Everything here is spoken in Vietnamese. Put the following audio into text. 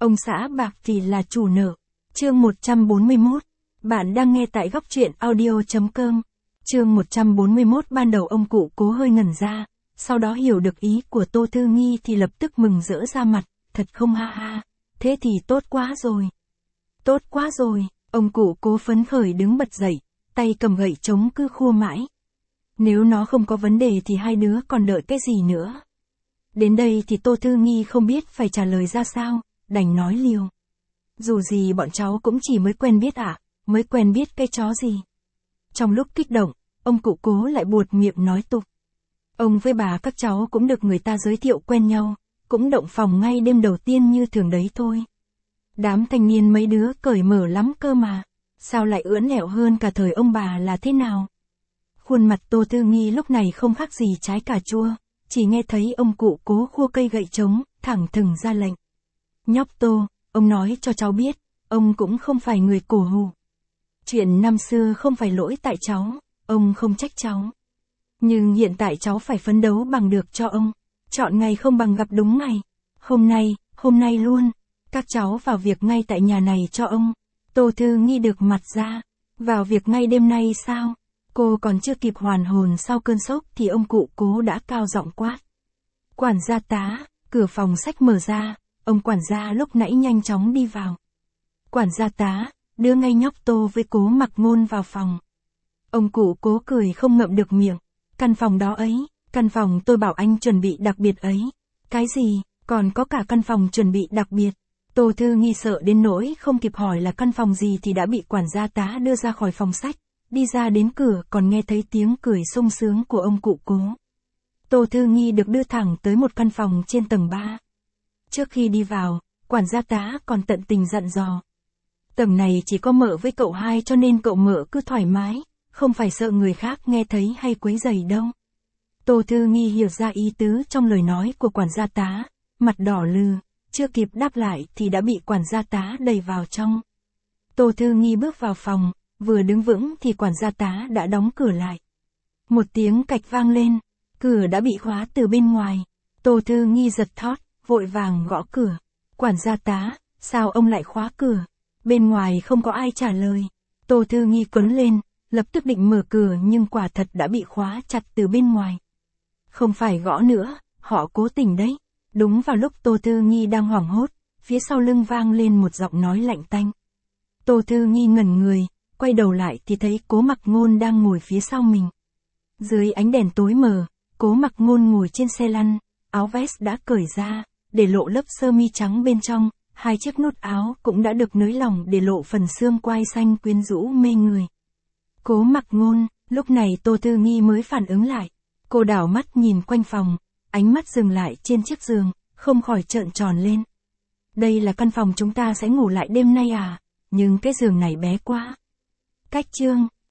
Ông xã bạc thì là chủ nợ. Chương 141. Bạn đang nghe tại góc truyện audio.com. Chương 141. Ban đầu ông cụ Cố hơi ngẩn ra, sau đó hiểu được ý của Tô Thư Nghi thì lập tức mừng rỡ ra mặt, thật không ha ha, thế thì tốt quá rồi. Tốt quá rồi, ông cụ Cố phấn khởi đứng bật dậy, tay cầm gậy trống cứ khua mãi. Nếu nó không có vấn đề thì hai đứa còn đợi cái gì nữa. Đến đây thì Tô Thư Nghi không biết phải trả lời ra sao, đành nói liều. Dù gì bọn cháu cũng chỉ mới quen biết ạ, mới quen biết cái chó gì. Trong lúc kích động, ông cụ Cố lại buột miệng nói tục. Ông với bà các cháu cũng được người ta giới thiệu quen nhau, cũng động phòng ngay đêm đầu tiên như thường đấy thôi. Đám thanh niên mấy đứa cởi mở lắm cơ mà, sao lại ưỡn ẹo hơn cả thời ông bà là thế nào? Khuôn mặt Tô Thư Nghi lúc này không khác gì trái cà chua, chỉ nghe thấy ông cụ Cố khua cây gậy trống, thẳng thừng ra lệnh. Nhóc Tô, ông nói cho cháu biết, ông cũng không phải người cổ hủ. Chuyện năm xưa không phải lỗi tại cháu, ông không trách cháu. Nhưng hiện tại cháu phải phấn đấu bằng được cho ông, chọn ngày không bằng gặp đúng ngày. Hôm nay luôn, các cháu vào việc ngay tại nhà này cho ông. Tô Thư Nghi được mặt ra, vào việc ngay đêm nay sao? Cô còn chưa kịp hoàn hồn sau cơn sốc thì ông cụ Cố đã cao giọng quát. Quản gia tá, cửa phòng sách mở ra, ông quản gia lúc nãy nhanh chóng đi vào. Quản gia tá, đưa ngay nhóc Tô với Cố Mặc Ngôn vào phòng. Ông cụ Cố cười không ngậm được miệng. Căn phòng đó ấy, căn phòng tôi bảo anh chuẩn bị đặc biệt ấy. Cái gì, còn có cả căn phòng chuẩn bị đặc biệt. Tô Thư Nghi sợ đến nỗi không kịp hỏi là căn phòng gì thì đã bị quản gia tá đưa ra khỏi phòng sách. Đi ra đến cửa còn nghe thấy tiếng cười sung sướng của ông cụ Cố. Tô Thư Nghi được đưa thẳng tới một căn phòng trên tầng 3. Trước khi đi vào, quản gia tá còn tận tình dặn dò. Tầng này chỉ có mợ với cậu hai cho nên cậu mợ cứ thoải mái, không phải sợ người khác nghe thấy hay quấy rầy đâu. Tô Thư Nghi hiểu ra ý tứ trong lời nói của quản gia tá, mặt đỏ lừ, chưa kịp đáp lại thì đã bị quản gia tá đẩy vào trong. Tô Thư Nghi bước vào phòng, vừa đứng vững thì quản gia tá đã đóng cửa lại. Một tiếng cạch vang lên, cửa đã bị khóa từ bên ngoài. Tô Thư Nghi giật thót, vội vàng gõ cửa. Quản gia tá, sao ông lại khóa cửa? Bên ngoài không có ai trả lời. Tô Thư Nghi quấn lên, lập tức định mở cửa nhưng quả thật đã bị khóa chặt từ bên ngoài. Không phải gõ nữa, họ cố tình đấy. Đúng vào lúc Tô Thư Nghi đang hoảng hốt, phía sau lưng vang lên một giọng nói lạnh tanh. Tô Thư Nghi ngẩn người, quay đầu lại thì thấy Cố Mặc Ngôn đang ngồi phía sau mình. Dưới ánh đèn tối mờ, Cố Mặc Ngôn ngồi trên xe lăn, áo vest đã cởi ra, để lộ lớp sơ mi trắng bên trong, hai chiếc nút áo cũng đã được nới lỏng để lộ phần xương quai xanh quyến rũ mê người. Cố Mặc Ngôn, lúc này Tô Thư Nghi mới phản ứng lại. Cô đảo mắt nhìn quanh phòng, ánh mắt dừng lại trên chiếc giường, không khỏi trợn tròn lên. Đây là căn phòng chúng ta sẽ ngủ lại đêm nay à? Nhưng cái giường này bé quá. Cách chương,